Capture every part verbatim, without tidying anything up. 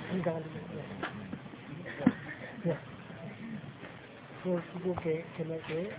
que, que la que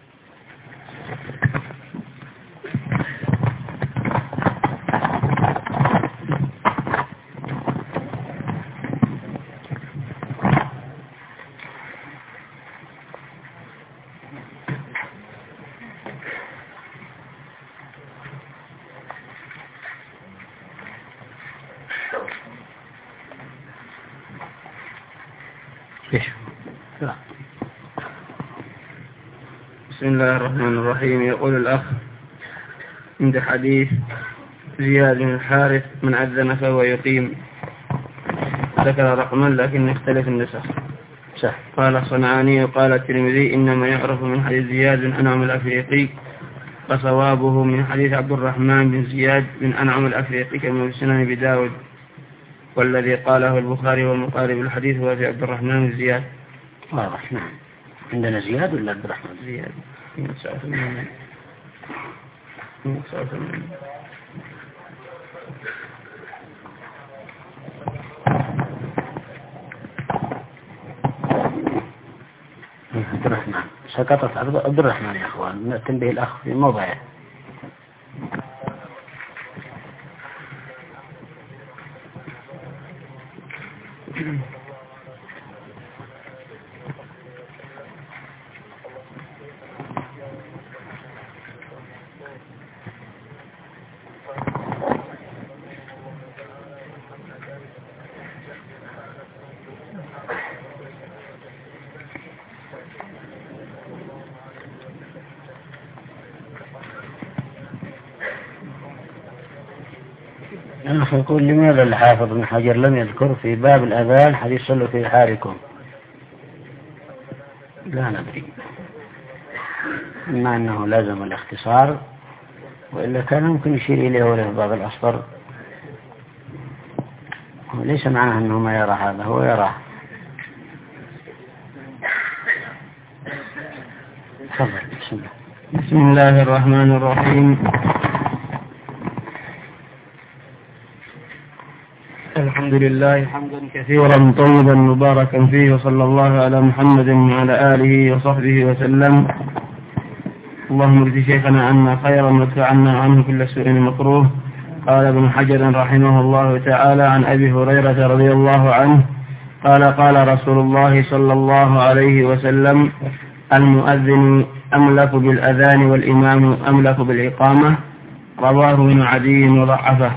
بسم الله الرحمن الرحيم. يقول الأخ: عند حديث زياد بن الحارث من أذن فهو يقيم، ذكر رقما لكن يختلف النسخ. صح. قال الصنعاني وقال الترمذي إنما يعرف من حديث زياد بن أنعم الأفريقي، فصوابه من حديث عبد الرحمن بن زياد بن أنعم الأفريقي كما في سنن أبي داود، والذي قاله البخاري والمقارب الحديث هو في عبد الرحمن بن زياد. واضح. نعم. عندنا زياد ولا عبد الرحمن؟ زياد. عبد الرحمن. سقطت عبد الرحمن يا اخوان، نأتم به الاخ في موضعه. الأخ يقول: لماذا الحافظ بن حجر لم يذكر في باب الأذان حديث صلوا في رحالكم؟ لا ندري، إما أنه لازم الاختصار، وإلا كان ممكن يشير إليه وله باب الأصفر. وليس معناه أنه ما يرى هذا، هو يراه. تفضل. بسم الله. بسم الله الرحمن الرحيم. الحمد لله حمدا كثيرا طيبا مباركا فيه، وصلى الله على محمد وعلى آله وصحبه وسلم. اللهم ارض شيخنا عنا خيرا وادفع عنا عنه كل سوء مكروه. قال ابن حجر رحمه الله تعالى عن أبي هريرة رضي الله عنه قال: قال رسول الله صلى الله عليه وسلم: المؤذن أملك بالأذان والإمام أملك بالإقامة. رواه ابن عدي وضعفه.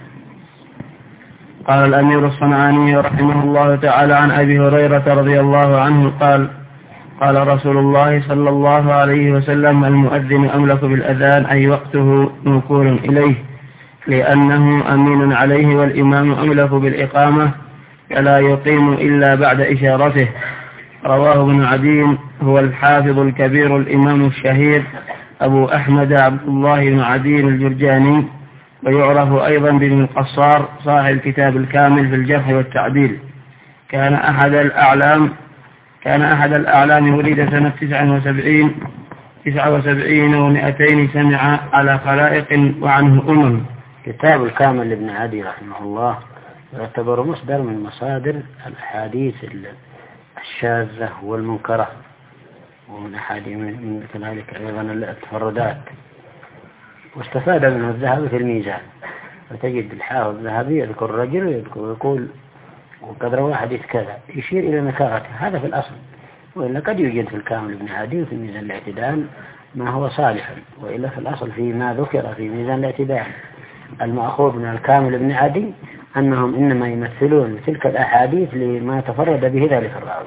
قال الأمير الصنعاني رحمه الله تعالى عن أبي هريرة رضي الله عنه قال: قال رسول الله صلى الله عليه وسلم: المؤذن أملك بالأذان أي وقته موكول إليه، لأنه أمين عليه، والإمام أملك بالإقامة فلا يقيم إلا بعد إشارته. رواه ابن عدي، هو الحافظ الكبير الإمام الشهير أبو أحمد عبد الله بن عدي الجرجاني، ويعرف أيضا بابن القصار صاحب الكتاب الكامل في الجرح والتعديل. كان أحد الأعلام كان أحد الأعلام ولد سنة تسعة وسبعين تسعة وسبعين ومئتين، سمع على خلائق وعنه أمم. كتاب الكامل لابن عدي رحمه الله يعتبر مصدر من مصادر الأحاديث الشاذة والمنكرة، ومن أحاديث من كذلك أيضا التفردات، واستفاد منه الذهبي في الميزان. فتجد الحافظ الذهبي يذكر الرجل ويذكر ويقول وقد روى حديث كذا، يشير إلى نكارته. هذا في الأصل، وإلا قد يوجد في الكامل ابن عدي وفي ميزان الاعتدال ما هو صالح، وإلا في الأصل فيما ذكر في ميزان الاعتدال المأخوذ من الكامل ابن عدي أنهم إنما يمثلون تلك الأحاديث لما تفرد به ذلك الراوي،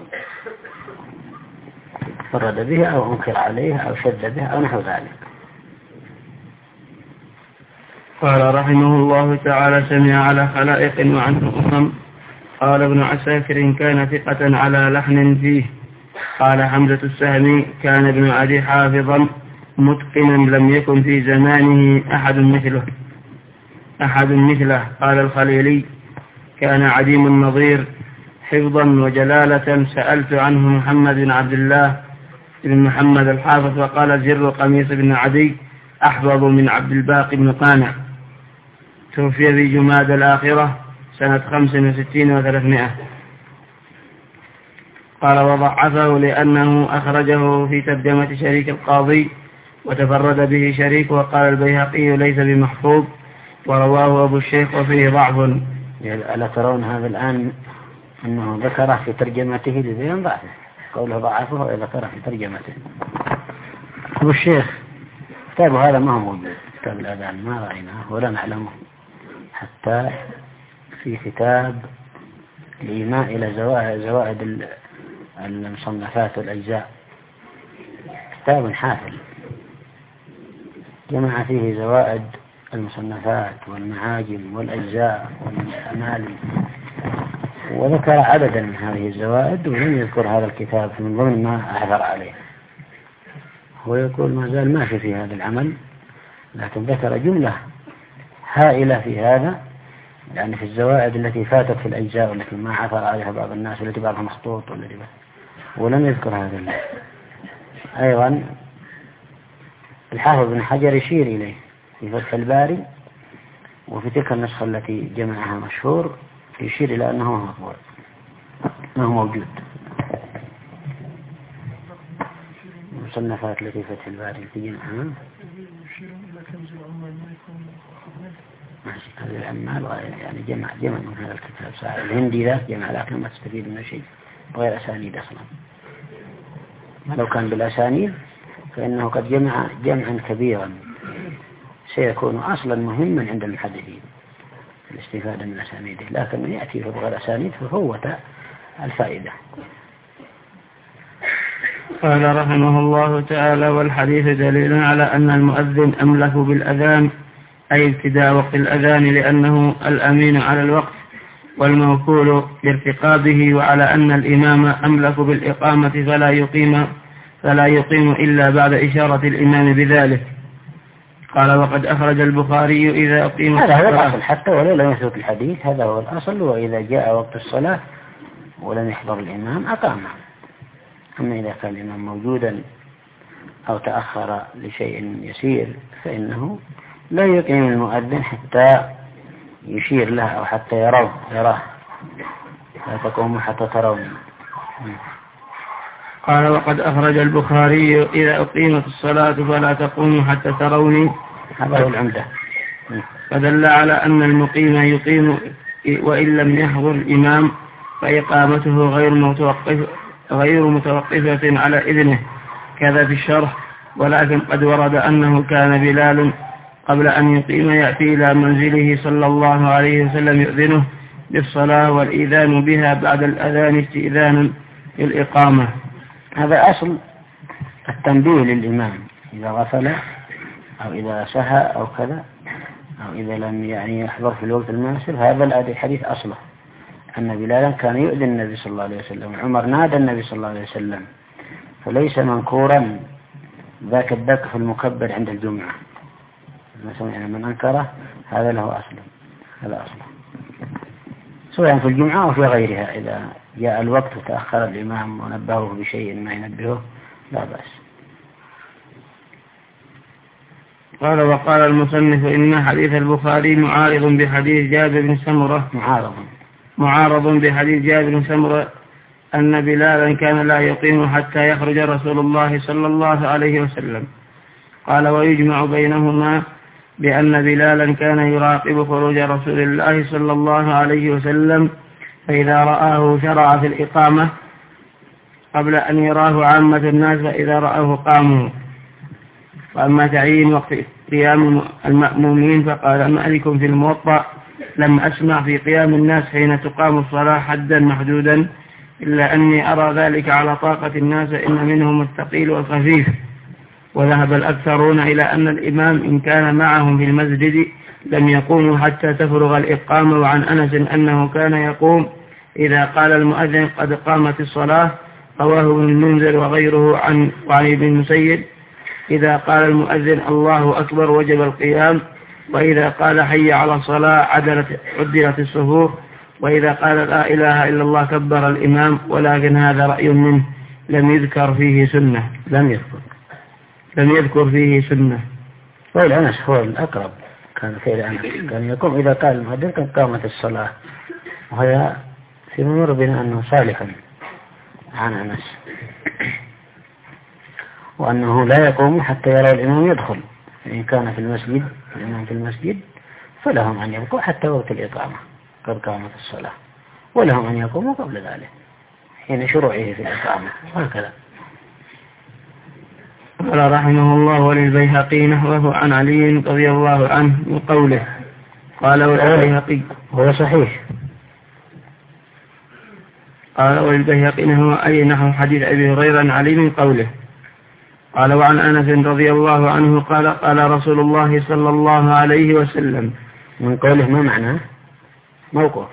تفرد به أو أنكر عليه أو شد به أو نحو ذلك. قال رحمه الله تعالى: سمع على خلائق وعنه أمم. قال ابن عساكر: كان ثقة على لحن فيه. قال حمزة السهمي: كان ابن عدي حافظا متقنا لم يكن في زمانه أحد مثله أحد مثله. قال الخليلي: كان عديم النظير حفظا وجلالة. سألت عنه محمد بن عبد الله بن محمد الحافظ، وقال: زر قميص بن عدي أحفظ من عبد الباقي بن قانع. توفي في جماد الآخرة سنة خمس وستين وثلاثمائة. قال وضعفه لأنه أخرجه في ترجمة شريك القاضي وتفرد به شريك، وقال البيهقي ليس بمحفوظ ورواه أبو الشيخ وفيه ضعف. ألا ترون هذا الآن أنه ذكره في ترجمته لذين ضعفه، قوله ضعفه وذكره في ترجمته. أبو الشيخ كتابه هذا ما هو موجود، كتاب الأذان ما رأيناه ولا نعلمه حتى في كتاب الإيماء إلى زوائد المصنفات والأجزاء، كتاب حافل جمع فيه زوائد المصنفات والمعاجم والأجزاء والأمالي، وذكر عددا من هذه الزوائد ولم يذكر هذا الكتاب من ضمن ما أحذر عليه. هو يقول ما زال ماشي في هذا العمل، لكن ذكر جملة هائلة في هذا، يعني في الزوائد التي فاتت في الأجزاء والتي ما عثر عليها بعض الناس والتي بعضها مخطوط والتي ولم يذكر هذا الله. أيضا الحافظ بن حجر يشير إليه في فتح الباري، وفي تلك النسخة التي جمعها مشهور يشير إلى أنه مطبوع ما هو موجود. المصنفات التي فتح الباري في جمعها هذه العمال يعني جمع جمع من هذا الكتاب صحيح الهندي ذا جمع، لكن ما تستفيد منه شيء غير أسانيد أصلا. لو كان بالأسانيد فإنه قد جمع جمعا كبيرا سيكون أصلا مهما عند المحدثين الاستفادة من أسانيده، لكن يأتي بغير أسانيد ففوت الفائدة. قال رحمه الله تعالى والحديث دليل على أن المؤذن أملك بالأذان، أي ابتداء وقت الأذان، لأنه الأمين على الوقت والموكول بارتقابه، وعلى أن الإمام أملك بالإقامة فلا يقيم فلا يقيم إلا بعد إشارة الإمام بذلك. قال وقد أخرج البخاري إذا أقيم هذا هو الأصل حتى ولو لم يثبت الحديث، هذا هو الأصل، وإذا جاء وقت الصلاة ولم يحضر الإمام أقام. أما إذا كان الإمام موجودا أو تأخر لشيء يسير فإنه لا يقيم المؤذن حتى يشير له أو حتى يراه يراه لا تقوموا حتى ترون. قال وقد أخرج البخاري إذا أقيمت الصلاة فلا تقوموا حتى تروني، هذا هو العمدة. فدل على أن المقيم يقيم وإن لم يحضر الإمام، فإقامته غير متوقف غير متوقفة على إذنه كذا في الشرح. ولكن قد ورد أنه كان بلال قبل أن يقيم يأتي إلى منزله صلى الله عليه وسلم يؤذنه بالصلاة والإذان بها بعد الأذان استئذانا للإقامة. هذا أصل التنبيه للإمام إذا غفل أو إذا سهى أو كذا أو إذا لم يعني يحضر في الوقت المناسب. هذا الحديث أصله أن بلالا كان يؤذن النبي صلى الله عليه وسلم، عمر نادى النبي صلى الله عليه وسلم، فليس منكورا ذاك الدق في المكبر عند الجمعة مثلا من أنكره هذا له أصل، هذا أصله سواء في الجمعة أو في غيرها. إذا جاء الوقت وتأخر الإمام ونبهه بشيء ما ينبهه لا بأس. قال وقال المصنف إن حديث البخاري معارض بحديث جابر بن سمرة معارض معارض بحديث جابر بن سمرة أن بلالا كان لا يقيم حتى يخرج رسول الله صلى الله عليه وسلم. قال ويجمع بينهما بأن بلالا كان يراقب خروج رسول الله صلى الله عليه وسلم، فإذا رآه شرع في الإقامة قبل أن يراه عامة الناس، فإذا رآه قاموا. وأما تعيين وقت قيام المأمومين فقال مالك في الموطأ لم أسمع في قيام الناس حين تقام الصلاة حدا محدودا، إلا أني أرى ذلك على طاقة الناس، إن منهم الثقيل والخفيف. وذهب الأكثرون إلى أن الإمام إن كان معهم في المسجد لم يقوموا حتى تفرغ الإقامة. وعن أنس أنه كان يقوم إذا قال المؤذن قد قامت الصلاة، رواه ابن المنذر وغيره عن وعن ابن المسيب إذا قال المؤذن الله أكبر وجب القيام، وإذا قال حي على الصلاة عدلت عدلت الصفوف، وإذا قال لا إله إلا الله كبر الإمام. ولكن هذا رأي منه لم يذكر فيه سنة لم يذكر لم يذكر فيه سنة. والأنس هو الأقرب، كان فعل أنس كان يقوم إذا قال المؤذن كان قامت الصلاة، وهي في مر بنا أنه صالح عن أنس، وأنه لا يقوم حتى يرى الإمام يدخل. إن كان في المسجد الإمام في المسجد فلهم أن يبقوا حتى وقت الإقامة قد قامت الصلاة، ولهم أن يقوموا قبل ذلك حين شروعه في الإقامة، وهكذا. قال رحمه الله: وللبيهقي نحوه عن علي رضي الله عنه من قوله. قال والبيهقي هو صحيح. قال وللبيهقي نحوه أي نحو حديث أبي هريرة عن علي من قوله. قال وعن أنس رضي الله عنه قال قال رسول الله صلى الله عليه وسلم. من قوله ما معناه؟ موقوف.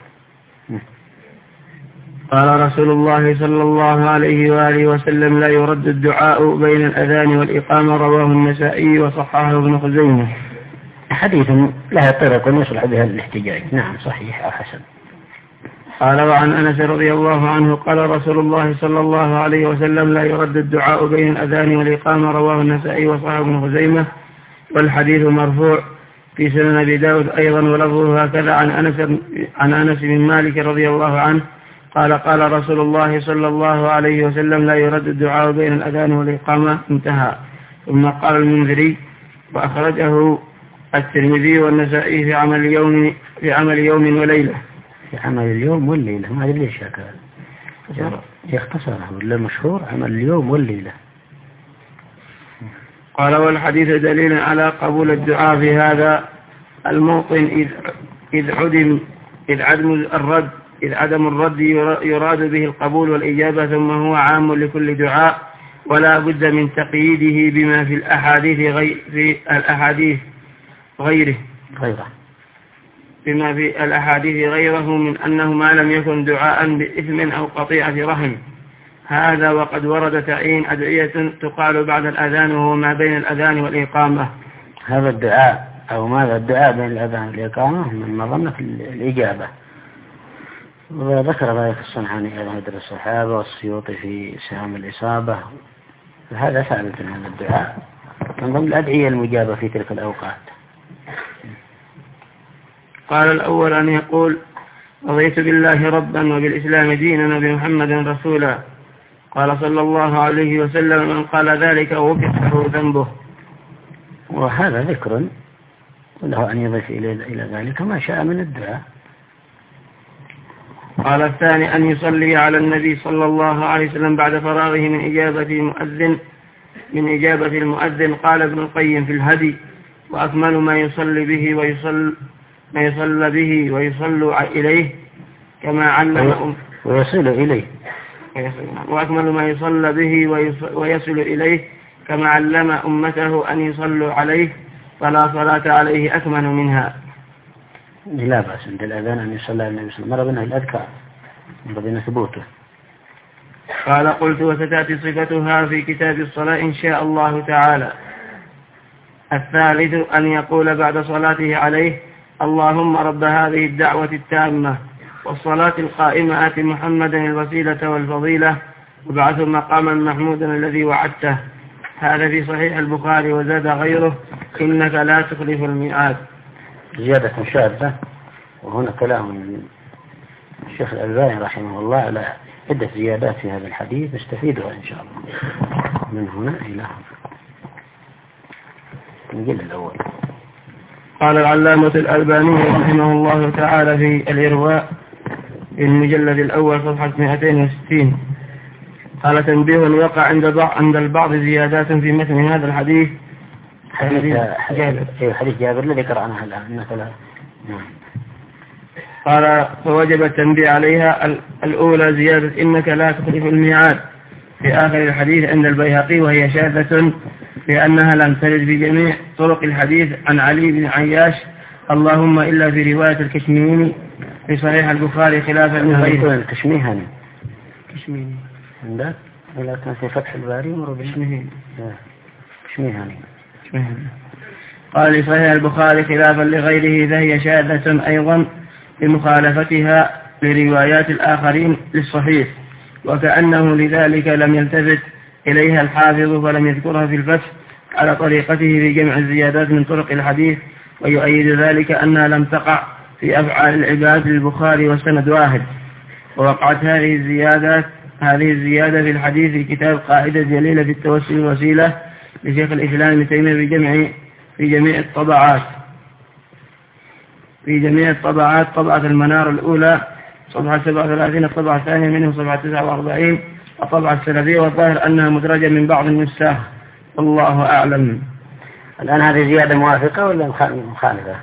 قال رسول الله صلى الله عليه وآله وسلم: لا يرد الدعاء بين الأذان والإقامة. رواه النسائي وصححه ابن خزيمة. حديث لها طرق يصلح بها الاحتجاج. نعم صحيح أو حسن. قال وعن أنس رضي الله عنه قال رسول الله صلى الله عليه وسلم: لا يرد الدعاء بين الأذان والإقامة. رواه النسائي وصححه ابن خزيمة. والحديث مرفوع في سنن أبي داود أيضا، ولفظه هكذا عن أنس عن أنس بن مالك رضي الله عنه قال قال رسول الله صلى الله عليه وسلم: لا يرد الدعاء بين الأذان والإقامة. انتهى. ثم قال المنذري: وأخرجه الترمذي والنسائي في عمل يوم في عمل يوم وليلة. في عمل اليوم والليلة، ما أدري ليش هكذا يختصره، ولا مشهور عمل اليوم والليلة. قال والحديث دليل على قبول الدعاء في هذا الموطن إذ إذ عدم إذ عدم الرد إذ عدم الرد يراد به القبول والإجابة، ثم هو عام لكل دعاء، ولا بد من تقييده بما في الأحاديث غير في الأحاديث غيره غيره بما في الأحاديث غيره من أنه ما لم يكن دعاء بإثم أو قطيعة رحم. هذا وقد ورد تعيين أدعية تقال بعد الأذان وهو ما بين الأذان والإقامة. هذا الدعاء أو ماذا الدعاء بين الأذان والإقامة من مظنة الإجابة، وذكر ذلك الصنعاني أيضا مدر الصحابة والسيوطي في سهام الإصابة. هذا ثابت هذا الدعاء من ضمن الأدعية المجابة في تلك الأوقات. قال الأول أن يقول: رضيت بالله ربا وبالإسلام دينا وبمحمد رسولا. قال صلى الله عليه وسلم: من قال ذلك غفر له ذنبه. وهذا ذكر وله أن يضيف إلى ذلك ما شاء من الدعاء. قال الثاني أن يصلي على النبي صلى الله عليه وسلم بعد فراغه من إجابة المؤذن من إجابة المؤذن. قال ابن القيم في الهدي: وأكمل ما يصلي به ويصل ما يصلى به ويصل إليه كما علم ويصل إليه وأكمل ما يصلى به ويصل إليه كما علم أمته أن يصلوا عليه، فلا صلاة عليه أكمل منها. لا بأس عند الأذان أن يصلى على النبي صلى الله عليه وسلم. مر بنا الأذكار مر بنا ثبوته. قال قلت: وستأتي صفتها في كتاب الصلاة إن شاء الله تعالى. الثالث أن يقول بعد صلاته عليه: اللهم رب هذه الدعوة التامة والصلاة القائمة آت محمدا الوسيلة والفضيلة وابعثه مقاما محمودا الذي وعدته. هذا في صحيح البخاري. وزاد غيره: إنك لا تخلف الميعاد. زيادة شاذة، وهنا كلام من الشيخ الألباني رحمه الله على عدة زيادات في هذا الحديث نستفيدها إن شاء الله من هنا إلى نجل الأول. قال العلامة الألباني رحمه الله تعالى في الإرواء في المجلد الأول صفحة مئتين وستين: قال: تنبيه وقع عند بعض عند البعض زيادات في متن هذا الحديث. حديث جابر حديث جابر الذي قرأناه الآن. قال: فوجب التنبيه عليها. الأولى زيادة إنك لا تخلف الميعاد في آخر الحديث عند البيهقي، وهي شاذة لأنها لم ترد في جميع طرق الحديث عن علي بن عياش اللهم إلا في رواية الكشميهني في صحيح البخاري خلافا لغيره. الكشميهني كشميهني عندك ولا كان في فتح الباري مر كشميهني كشميهني قال لصحيح البخاري خلافا لغيره، فهي شاذة أيضا بمخالفتها لروايات الآخرين للصحيح، وكأنه لذلك لم يلتفت إليها الحافظ فلم يذكرها في الفتح على طريقته في جمع الزيادات من طرق الحديث ويؤيد ذلك أنها لم تقع في أفعال العباد للبخاري والسند واحد. ووقعت هذه الزيادات هذه الزيادة في الحديث في كتاب قاعدة جليلة في التوسل الوسيلة لشيخ الإسلام ابن تيمية في جميع في جميع الطبعات في جميع الطبعات طبعة المنار الأولى صفحة سبعة وثلاثين، الطبعة الثانية منه صفحة تسعة وأربعين، الطبعة السلفية، والظاهر أنها مدرجة من بعض النساخ، والله أعلم. الآن هذه زيادة موافقة ولا مخالفة؟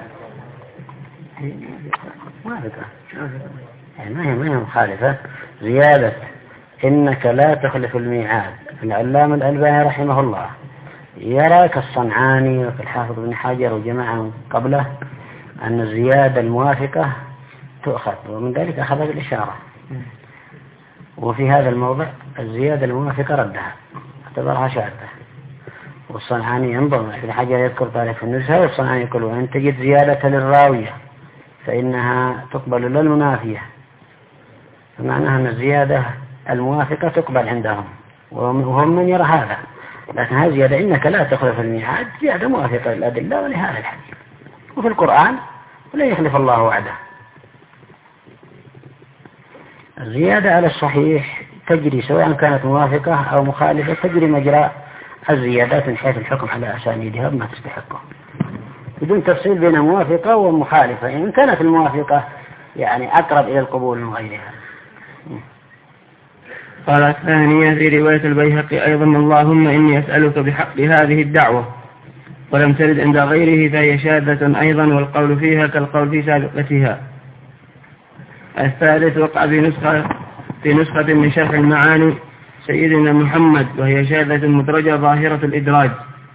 موافقة، يعني ما هي ما هي مخالفة. زيادة إنك لا تخلف الميعاد. العلامة الألباني رحمه الله يرى كالصنعاني وكالحافظ بن حجر وجماعة قبله أن الزيادة الموافقة تؤخذ، ومن ذلك أخذ بالإشارة. وفي هذا الموضع الزيادة الموافقة ردها اعتبرها شاذة. والصنعاني ينظر في الحجر يذكر ذلك في النزهة، والصنعاني يقول وإن تجد زيادة للراوية فإنها تقبل للمنافية، فمعناها أن الزيادة الموافقة تقبل عندهم، وهم من يرى هذا. لكن هذه زيادة إنك لا تخلف الميعاد زيادة موافقة للأدلة ولهذا الحديث، وفي القرآن ولا يخلف الله وعده. الزيادة على الصحيح تجري سواء كانت موافقة أو مخالفة، تجري مجرى الزيادات من حيث الحكم على أسانيدها بما تستحقه، بدون تفصيل بين موافقة ومخالفة، إن كانت الموافقة يعني أقرب إلى القبول من غيرها. قال الثانية في رواية البيهقي أيضا اللهم إني أسألك بحق هذه الدعوة، ولم ترد عند غيره فهي شاذة أيضا، والقول فيها كالقول في سابقتها. الثالث وقع في نسخة في نسخة من شرح المعاني سيدنا محمد، وهي شاذة مدرجة ظاهرة الإدراج.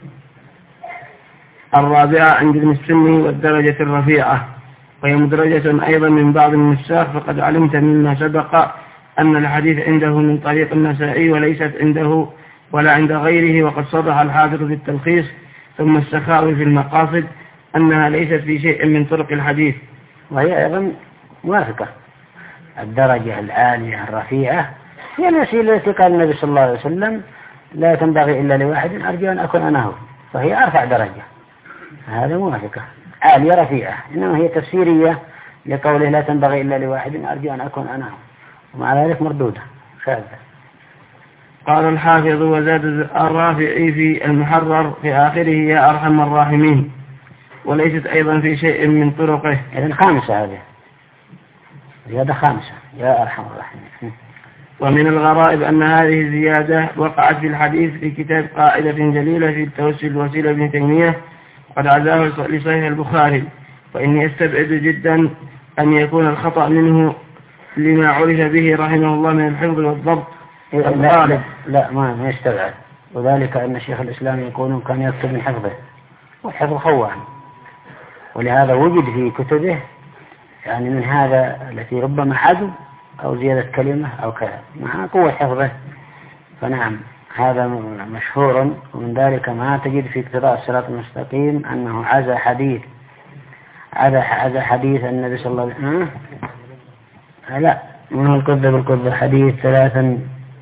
الرابعة عند ابن السني والدرجة الرفيعة، وهي مدرجة أيضا من بعض النساخ، فقد علمت مما سبق أن الحديث عنده من طريق النسائي وليست عنده ولا عند غيره، وقد صرح الحافظ في التلخيص ثم السخاوي في المقاصد أنها ليست في شيء من طرق الحديث، وهي أيضا موافقة. الدرجة العالية الرفيعة هي الوسيلة التي قال النبي صلى الله عليه وسلم لا تنبغي إلا لواحد أرجو أن أكون أنا هو، فهي أرفع درجة، هذا موافقة عالية رفيعة. إنما هي تفسيرية لقوله لا تنبغي إلا لواحد أرجو أن أكون أنا هو، ومع ذلك مردودة شاذة. قال الحافظ وزاد الرافعي في المحرر في آخره يا أرحم الراحمين، وليست أيضا في شيء من طرقه. إذن خامسة هذه زيادة خامسة يا أرحم الراحمين. ومن الغرائب أن هذه الزيادة وقعت في الحديث في كتاب قاعدة جليلة في التوسل الوسيلة ابن تيمية، قد عزاه لصحيح البخاري، وإني أستبعد جدا أن يكون الخطأ منه لما عرف به رحمه الله من الحفظ والضبط. لا, لا, لا ما يستبعد، وذلك أن شيخ الإسلام يقول كان يكتب من حفظه، والحفظ خوان، ولهذا وجد في كتبه يعني من هذا التي ربما عدو أو زيادة كلمة أو كذا مع قوة حفظه. فنعم هذا مشهور، ومن ذلك ما تجد في اقتضاء الصراط المستقيم أنه عزى حديث عزى عزى حديث النبي صلى الله عليه وسلم. لا منه الكذب الكذب حديث ثلاثا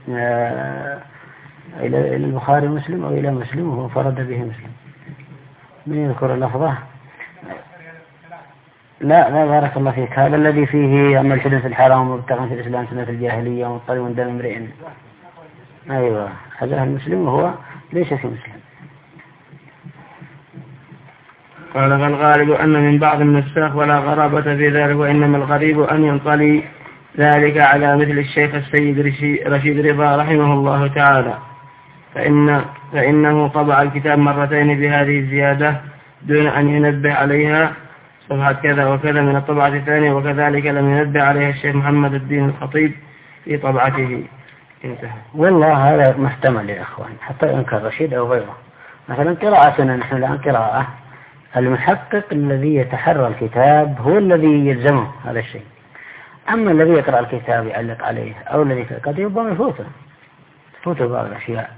إلى البخاري مسلم أو إلى مسلم وهو فرد به مسلم. من يذكر اللفظة؟ لا لا بارك الله فيك. هذا الذي فيه أما الحدث الحرام وابتغى في الإسلام سنة الجاهلية ومضطرب من دم امرئ. أيوة هذا المسلم وهو ليس في مسلم. قال فالغالب أن من بعض النساخ ولا غرابة في ذلك، وإنما الغريب أن ينطلي ذلك على مثل الشيخ السيد رشيد رضا رحمه الله تعالى، فإن فإنه طبع الكتاب مرتين بهذه الزيادة دون أن ينبه عليها صفحة كذا وكذا من الطبعة الثانية، وكذلك لم ينبه عليها الشيخ محمد الدين الخطيب في طبعته. انتهى. والله هذا محتمل يا أخوان، حتى إن كان رشيد أو غيره. مثلا قراءتنا نحن الآن قراءة، المحقق الذي يتحرى الكتاب هو الذي يلزمه هذا الشيء، أما الذي يقرأ الكتاب يعلق عليه أو الذي قد يبقى يفوته يفوته بعض الأشياء.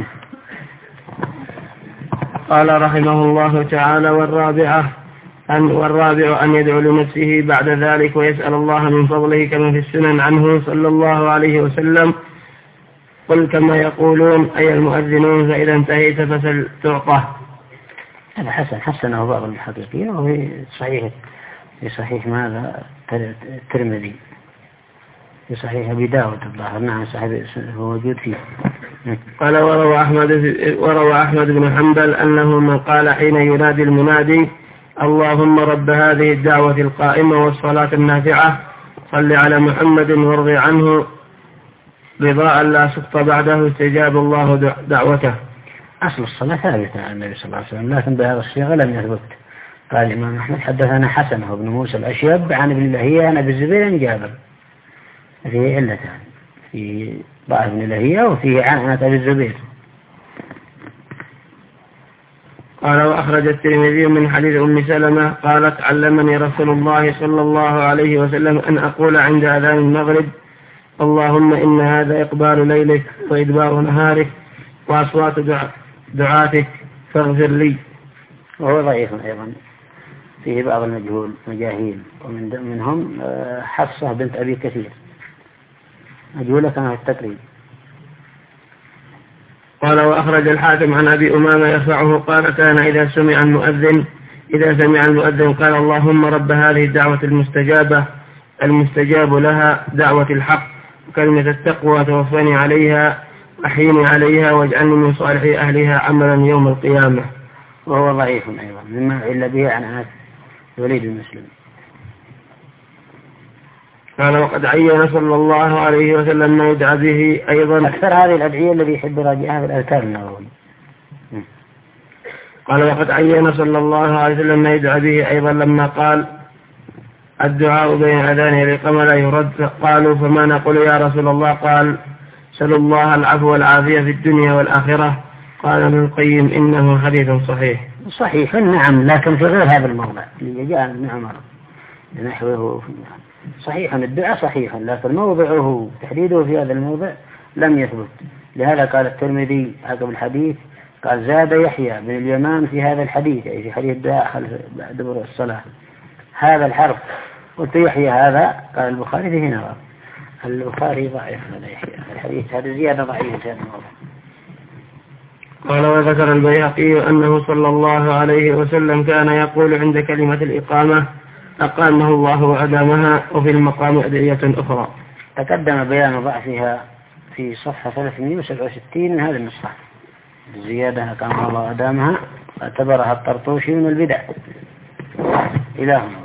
قال رحمه الله تعالى والرابعة أن والرابع أن يدعو لنفسه بعد ذلك ويسأل الله من فضله كما في السنن عنه صلى الله عليه وسلم قل كما يقولون أي المؤذنون فإذا انتهيت فسل تعطى. هذا حسن حسنه بعض المحققين، وفي صحيح في صحيح ماذا الترمذي، في صحيح أبي داود الظاهر. نعم صحيح هو موجود فيه. قال وروى أحمد وروى أحمد بن حنبل أنه من قال حين ينادي المنادي اللهم رب هذه الدعوة القائمة والصلاة النافعة صل على محمد وارض عنه رضاء لا سقط بعده استجاب الله دعوته. أصل الصلاة ثابتة عن النبي صلى الله عليه وسلم، لكن بهذا الصيغة لم يثبت. قال الإمام أحمد حدثنا حسن بن موسى الأشيب عن ابن لهيعة عن أبي الزبير عن جابر، فيه علتان، في ضعف ابن لهيعة وفيه عنعنة أبي الزبير. قال وأخرج الترمذي من حديث أم سلمة قالت علمني رسول الله صلى الله عليه وسلم أن أقول عند أذان المغرب اللهم إن هذا إقبال ليلك وإدبار نهارك وأصوات دعاتك فاغفر لي. وهو ضعيف أيضا، فيه بعض المجهول مجاهيل، ومن منهم حفصة بنت أبي كثير مجهولة كما في التقريب. قال وأخرج الحاكم عن أبي أمامة يرفعه قال كان إذا سمع المؤذن إذا سمع المؤذن قال اللهم رب هذه الدعوة المستجابة المستجاب لها دعوة الحق كلمة التقوى توفني عليها أحيني عليها واجعلني من صالح أهلها عملا يوم القيامة. وهو ضعيف أيضا مما عل به عن أنس وليد المسلم. قال وقد عين صلى الله عليه وسلم ما يدعى به أيضا. أكثر هذه الأدعية الذي يحب راجعها في الأذكار النووي. قال وقد عين صلى الله عليه وسلم ما يدعى به أيضا لما قال الدعاء بين أذان الإقامة لا يرد. قالوا فما نقول يا رسول الله؟ قال سلوا الله العفو والعافية في الدنيا والآخرة. قال ابن القيم إنه حديث صحيح. صحيح نعم، لكن في غير هذا الموضع اللي جاء ابن عمر نحوه صحيح، الدعاء صحيح، لكن موضعه تحديده في هذا الموضع لم يثبت. لهذا قال الترمذي عقب الحديث قال زاد يحيى بن اليمان في هذا الحديث، أي في حديث الدعاء خلف دبر الصلاة هذا الحرف، قلت يحيى هذا. قال البخاري فيه نظر، البخاري ضعيف هذا يحيى الحديث، هذا زيادة ضعيفة في هذا الموضع. قال وذكر البيهقي أنه صلى الله عليه وسلم كان يقول عند كلمة الإقامة أقامه الله وأدامها، وفي المقام أدعية أخرى. تقدم بيان ضعفها في صفحة ثلاثمائة وسبعة وستين من هذا النسخة. الزيادة أقامها الله وأدامها اعتبرها الطرطوشي من البدع. إلهنا.